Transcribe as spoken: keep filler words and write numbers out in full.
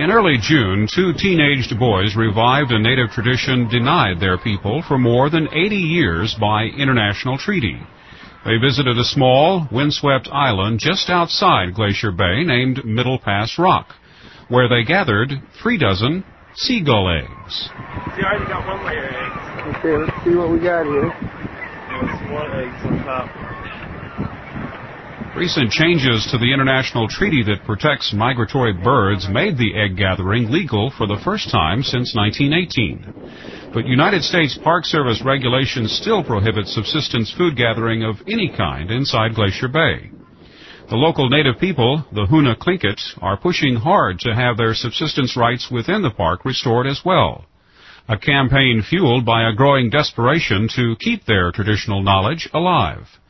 In early June, two teenaged boys revived a native tradition denied their people for more than eighty years by international treaty. They visited a small, windswept island just outside Glacier Bay named Middle Pass Rock, where they gathered three dozen seagull eggs. See, I already got one layer of eggs. Okay, let's see what we got here. There's one egg on top. Recent changes to the international treaty that protects migratory birds made the egg gathering legal for the first time since nineteen eighteen. But United States Park Service regulations still prohibit subsistence food gathering of any kind inside Glacier Bay. The local native people, the Hoona Tlingit, are pushing hard to have their subsistence rights within the park restored as well. A campaign fueled by a growing desperation to keep their traditional knowledge alive.